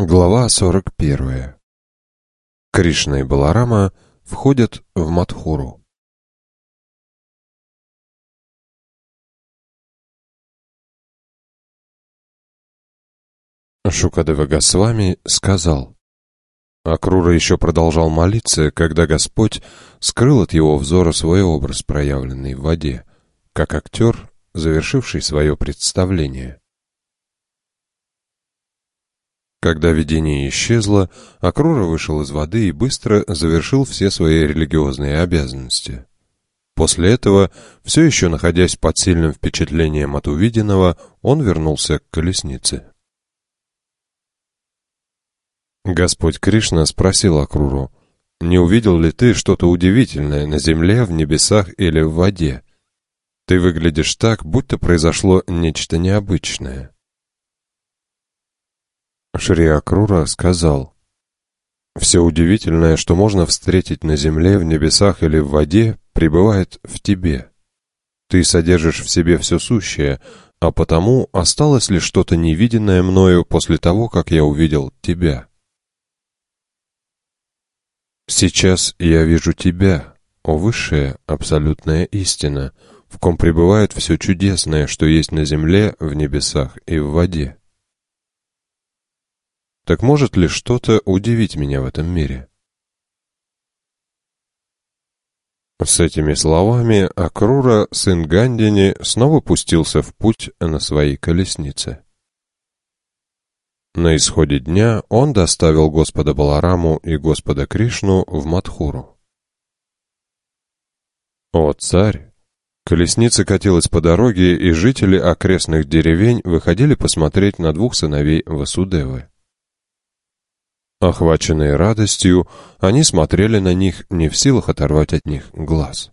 Глава 41. Кришна и Баларама входят в Мадхуру. Шукадева Госвами сказал: Акрура еще продолжал молиться, когда Господь скрыл от его взора свой образ, проявленный в воде, как актер, завершивший свое представление. Когда видение исчезло, Акрура вышел из воды и быстро завершил все свои религиозные обязанности. После этого, все еще находясь под сильным впечатлением от увиденного, он вернулся к колеснице. Господь Кришна спросил Акруру: «Не увидел ли ты что-то удивительное на земле, в небесах или в воде? Ты выглядишь так, будто произошло нечто необычное». Шри Акрура сказал: «Все удивительное, что можно встретить на земле, в небесах или в воде, пребывает в тебе. Ты содержишь в себе все сущее, а потому осталось ли что-то невиденное мною после того, как я увидел тебя? Сейчас я вижу тебя, о высшая абсолютная истина, в ком пребывает все чудесное, что есть на земле, в небесах и в воде. Так может ли что-то удивить меня в этом мире?» С этими словами Акрура, сын Гандини, снова пустился в путь на своей колеснице. На исходе дня он доставил Господа Балараму и Господа Кришну в Мадхуру. «О, царь!» Колесница катилась по дороге, и жители окрестных деревень выходили посмотреть на двух сыновей Васудевы. Охваченные радостью, они смотрели на них, не в силах оторвать от них глаз.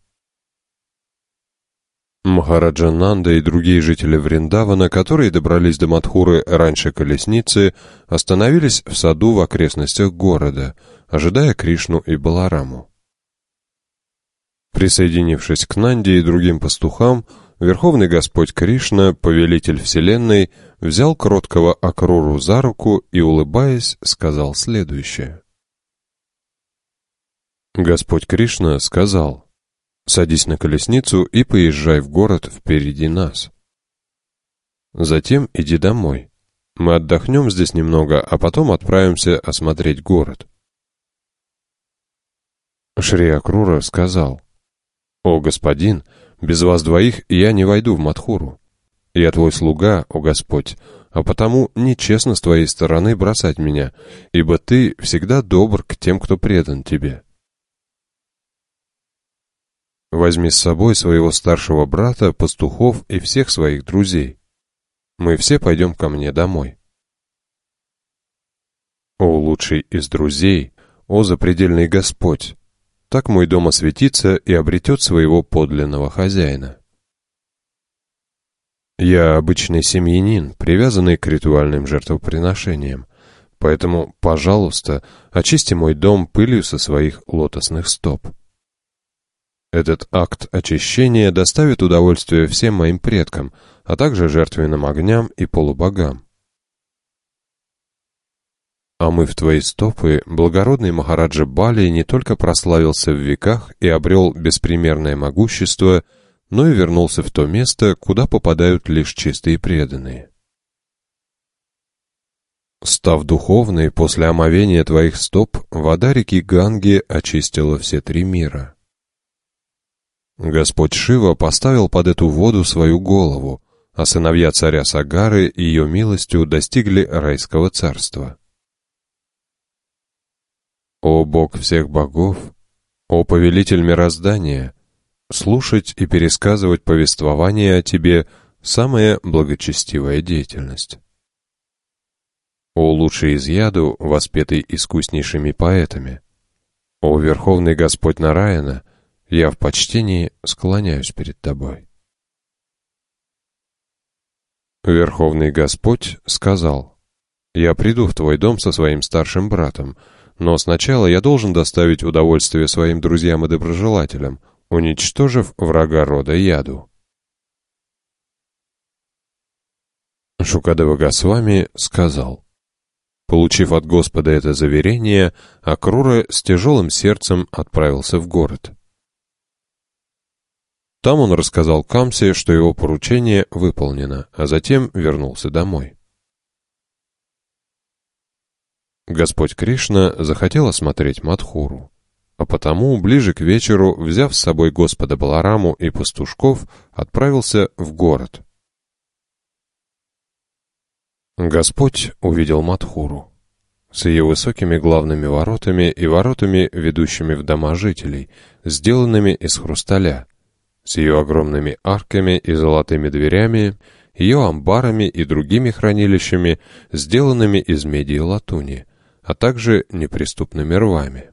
Махараджа Нанда и другие жители Вриндавана, которые добрались до Мадхуры раньше колесницы, остановились в саду в окрестностях города, ожидая Кришну и Балараму. Присоединившись к Нанде и другим пастухам, Верховный Господь Кришна, повелитель Вселенной, взял кроткого Акруру за руку и, улыбаясь, сказал следующее. Господь Кришна сказал: «Садись на колесницу и поезжай в город впереди нас. Затем иди домой. Мы отдохнем здесь немного, а потом отправимся осмотреть город». Шри Акрура сказал: «О, господин, без вас двоих я не войду в Мадхуру. Я твой слуга, о Господь, а потому нечестно с твоей стороны бросать меня, ибо ты всегда добр к тем, кто предан тебе. Возьми с собой своего старшего брата, пастухов и всех своих друзей. Мы все пойдем ко мне домой». «О лучший из друзей, о запредельный Господь! Так мой дом осветится и обретет своего подлинного хозяина. Я обычный семьянин, привязанный к ритуальным жертвоприношениям, поэтому, пожалуйста, очисти мой дом пылью со своих лотосных стоп. Этот акт очищения доставит удовольствие всем моим предкам, а также жертвенным огням и полубогам. Омыв твои стопы, благородный Махараджа Бали не только прославился в веках и обрел беспримерное могущество, но и вернулся в то место, куда попадают лишь чистые преданные. Став духовной, после омовения твоих стоп, вода реки Ганги очистила все три мира. Господь Шива поставил под эту воду свою голову, а сыновья царя Сагары ее милостью достигли райского царства. О Бог всех богов, о повелитель мироздания, слушать и пересказывать повествование о тебе – самая благочестивая деятельность. О лучший из яду, воспетый искуснейшими поэтами, о Верховный Господь Нараяна, я в почтении склоняюсь перед тобой. Верховный Господь сказал: «Я приду в твой дом со своим старшим братом, но сначала я должен доставить удовольствие своим друзьям и доброжелателям, уничтожив врага рода яду». Шукадева Госвами сказал: Получив от Господа это заверение, Акрура с тяжелым сердцем отправился в город. Там он рассказал Камсе, что его поручение выполнено, а затем вернулся домой. Господь Кришна захотел осмотреть Мадхуру, а потому, ближе к вечеру, взяв с собой Господа Балараму и пастушков, отправился в город. Господь увидел Мадхуру с ее высокими главными воротами и воротами, ведущими в дома жителей, сделанными из хрусталя, с ее огромными арками и золотыми дверями, ее амбарами и другими хранилищами, сделанными из меди и латуни, а также неприступными рвами.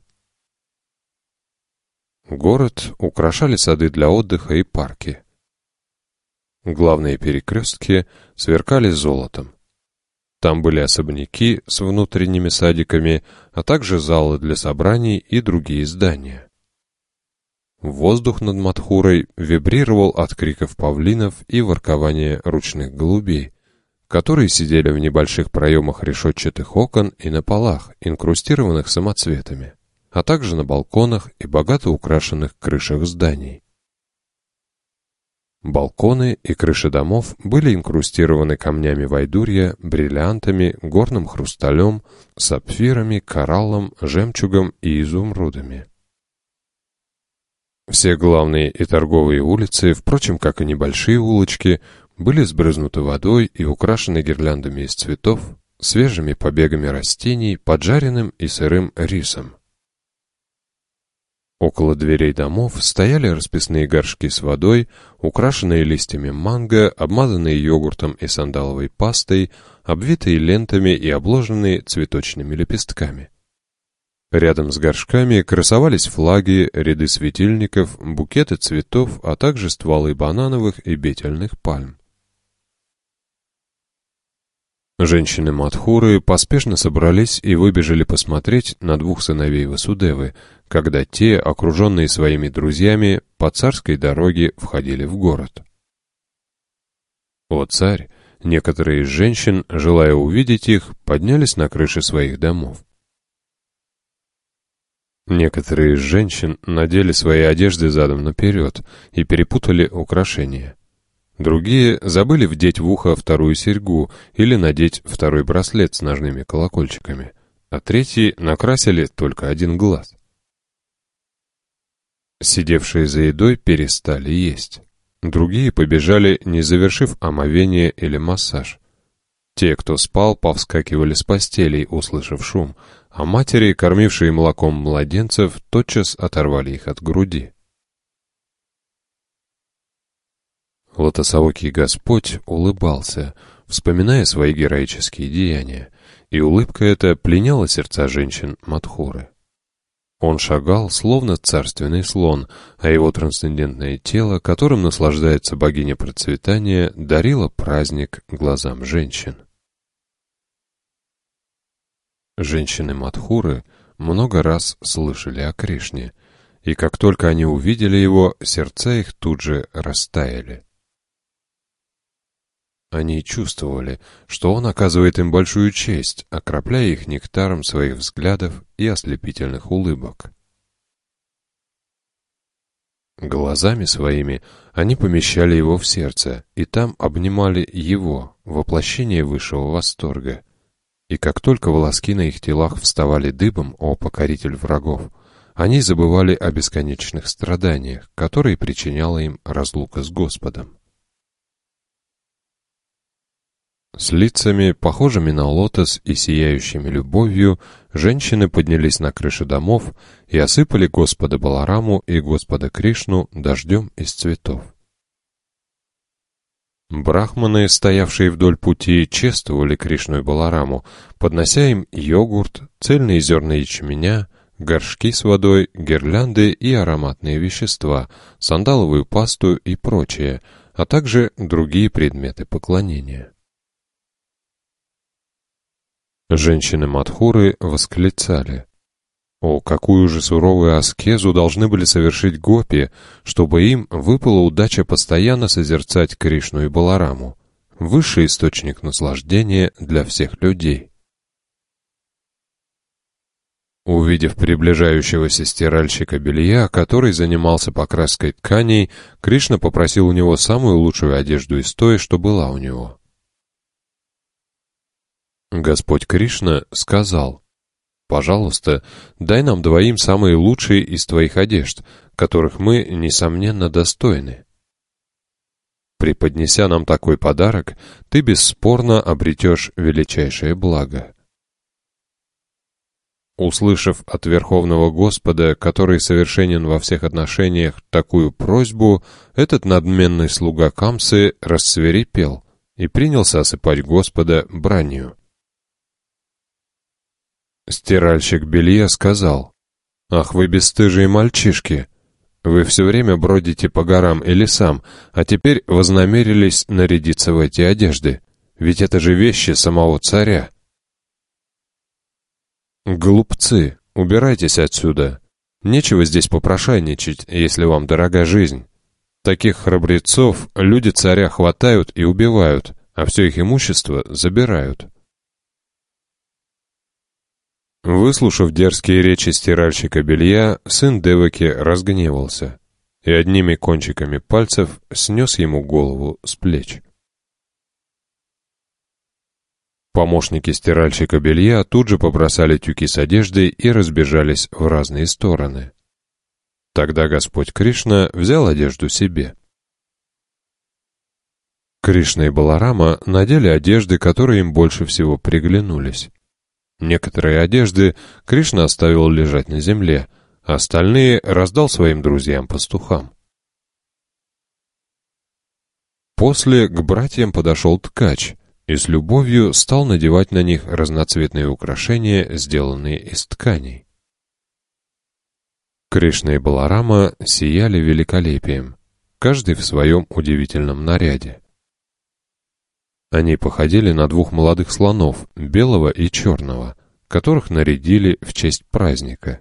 Город украшали сады для отдыха и парки. Главные перекрестки сверкали золотом. Там были особняки с внутренними садиками, а также залы для собраний и другие здания. Воздух над Мадхурой вибрировал от криков павлинов и воркования ручных голубей, которые сидели в небольших проемах решетчатых окон и на полах, инкрустированных самоцветами, а также на балконах и богато украшенных крышах зданий. Балконы и крыши домов были инкрустированы камнями вайдурья, бриллиантами, горным хрусталем, сапфирами, кораллом, жемчугом и изумрудами. Все главные и торговые улицы, впрочем, как и небольшие улочки, были сбрызнуты водой и украшены гирляндами из цветов, свежими побегами растений, поджаренным и сырым рисом. Около дверей домов стояли расписные горшки с водой, украшенные листьями манго, обмазанные йогуртом и сандаловой пастой, обвитые лентами и обложенные цветочными лепестками. Рядом с горшками красовались флаги, ряды светильников, букеты цветов, а также стволы банановых и бетельных пальм. Женщины Мадхуры поспешно собрались и выбежали посмотреть на двух сыновей Васудевы, когда те, окруженные своими друзьями, по царской дороге входили в город. О царь! Некоторые из женщин, желая увидеть их, поднялись на крыши своих домов. Некоторые из женщин надели свои одежды задом наперед и перепутали украшения. Другие забыли вдеть в ухо вторую серьгу или надеть второй браслет с ножными колокольчиками, а третьи накрасили только один глаз. Сидевшие за едой перестали есть. Другие побежали, не завершив омовение или массаж. Те, кто спал, повскакивали с постелей, услышав шум, а матери, кормившие молоком младенцев, тотчас оторвали их от груди. Лотосоокий Господь улыбался, вспоминая свои героические деяния, и улыбка эта пленяла сердца женщин Мадхуры. Он шагал, словно царственный слон, а его трансцендентное тело, которым наслаждается богиня процветания, дарило праздник глазам женщин. Женщины Мадхуры много раз слышали о Кришне, и как только они увидели его, сердца их тут же растаяли. Они чувствовали, что он оказывает им большую честь, окропляя их нектаром своих взглядов и ослепительных улыбок. Глазами своими они помещали его в сердце, и там обнимали его, воплощение высшего восторга. И как только волоски на их телах вставали дыбом, о покоритель врагов, они забывали о бесконечных страданиях, которые причиняла им разлука с Господом. С лицами, похожими на лотос и сияющими любовью, женщины поднялись на крыши домов и осыпали Господа Балараму и Господа Кришну дождем из цветов. Брахманы, стоявшие вдоль пути, чествовали Кришну и Балараму, поднося им йогурт, цельные зерна ячменя, горшки с водой, гирлянды и ароматные вещества, сандаловую пасту и прочее, а также другие предметы поклонения. Женщины Мадхуры восклицали: «О, какую же суровую аскезу должны были совершить гопи, чтобы им выпала удача постоянно созерцать Кришну и Балараму, высший источник наслаждения для всех людей!» Увидев приближающегося стиральщика белья, который занимался покраской тканей, Кришна попросил у него самую лучшую одежду из той, что была у него. Господь Кришна сказал: «Пожалуйста, дай нам двоим самые лучшие из твоих одежд, которых мы, несомненно, достойны. Преподнеся нам такой подарок, ты бесспорно обретешь величайшее благо». Услышав от Верховного Господа, который совершенен во всех отношениях, такую просьбу, этот надменный слуга Камсы рассвирепел и принялся осыпать Господа бранью. Стиральщик белья сказал: «Ах, вы бесстыжие мальчишки! Вы все время бродите по горам и лесам, а теперь вознамерились нарядиться в эти одежды, ведь это же вещи самого царя». «Глупцы, убирайтесь отсюда. Нечего здесь попрошайничать, если вам дорога жизнь. Таких храбрецов люди царя хватают и убивают, а все их имущество забирают». Выслушав дерзкие речи стиральщика белья, сын Деваки разгневался и одними кончиками пальцев снес ему голову с плеч. Помощники стиральщика белья тут же побросали тюки с одеждой и разбежались в разные стороны. Тогда Господь Кришна взял одежду себе. Кришна и Баларама надели одежды, которые им больше всего приглянулись. Некоторые одежды Кришна оставил лежать на земле, а остальные раздал своим друзьям-пастухам. После к братьям подошел ткач и с любовью стал надевать на них разноцветные украшения, сделанные из тканей. Кришна и Баларама сияли великолепием, каждый в своем удивительном наряде. Они походили на двух молодых слонов, белого и черного, которых нарядили в честь праздника.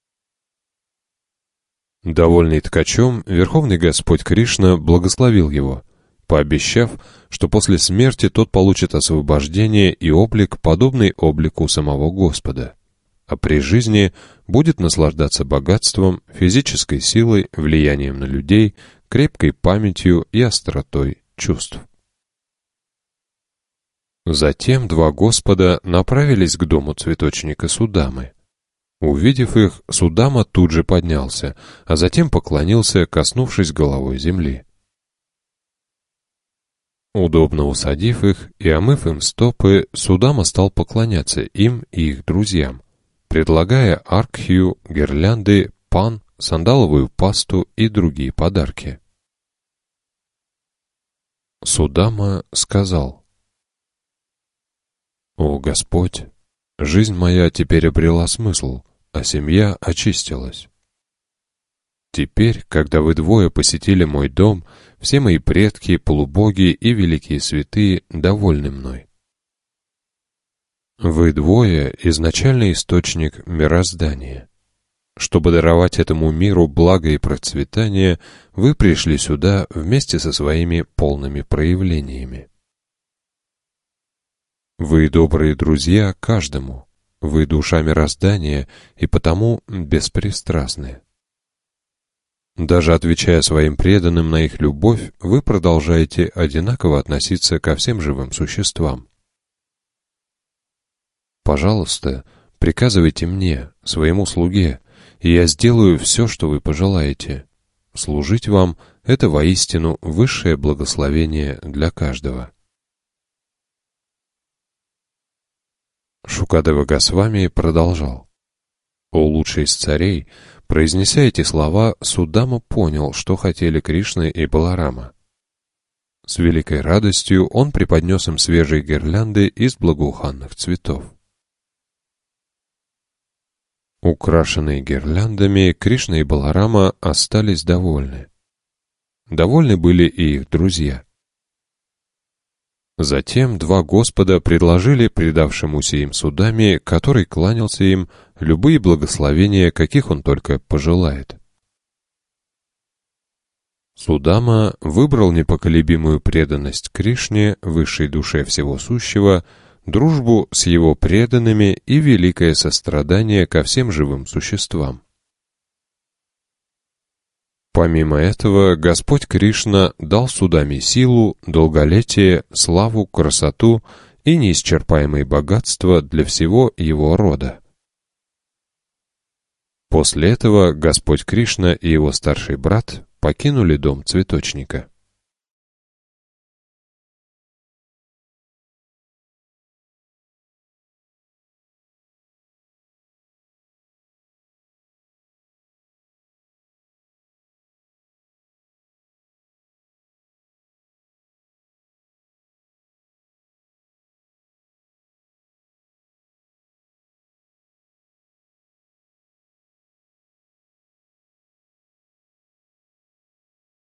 Довольный ткачом, Верховный Господь Кришна благословил его, пообещав, что после смерти тот получит освобождение и облик, подобный облику самого Господа, а при жизни будет наслаждаться богатством, физической силой, влиянием на людей, крепкой памятью и остротой чувств. Затем два Господа направились к дому цветочника Судамы. Увидев их, Судама тут же поднялся, а затем поклонился, коснувшись головой земли. Удобно усадив их и омыв им стопы, Судама стал поклоняться им и их друзьям, предлагая аркхию, гирлянды, пан, сандаловую пасту и другие подарки. Судама сказал: «О Господь, жизнь моя теперь обрела смысл, а семья очистилась. Теперь, когда вы двое посетили мой дом, все мои предки, полубоги и великие святые довольны мной. Вы двое — изначальный источник мироздания. Чтобы даровать этому миру благо и процветание, вы пришли сюда вместе со своими полными проявлениями. Вы добрые друзья каждому, вы душа мироздания и потому беспристрастны. Даже отвечая своим преданным на их любовь, вы продолжаете одинаково относиться ко всем живым существам. Пожалуйста, приказывайте мне, своему слуге, и я сделаю все, что вы пожелаете. Служить вам — это воистину высшее благословение для каждого». Шукадева Госвами продолжал: «О лучший из царей, произнеся эти слова, Судама понял, что хотели Кришна и Баларама. С великой радостью он преподнес им свежие гирлянды из благоуханных цветов. Украшенные гирляндами, Кришна и Баларама остались довольны. Довольны были и их друзья. Затем два Господа предложили предавшемуся им Судаме, который кланялся им, любые благословения, каких он только пожелает. Судама выбрал непоколебимую преданность Кришне, высшей душе всего сущего, дружбу с его преданными и великое сострадание ко всем живым существам. Помимо этого, Господь Кришна дал Судаме силу, долголетие, славу, красоту и неисчерпаемые богатства для всего его рода. После этого Господь Кришна и его старший брат покинули дом цветочника.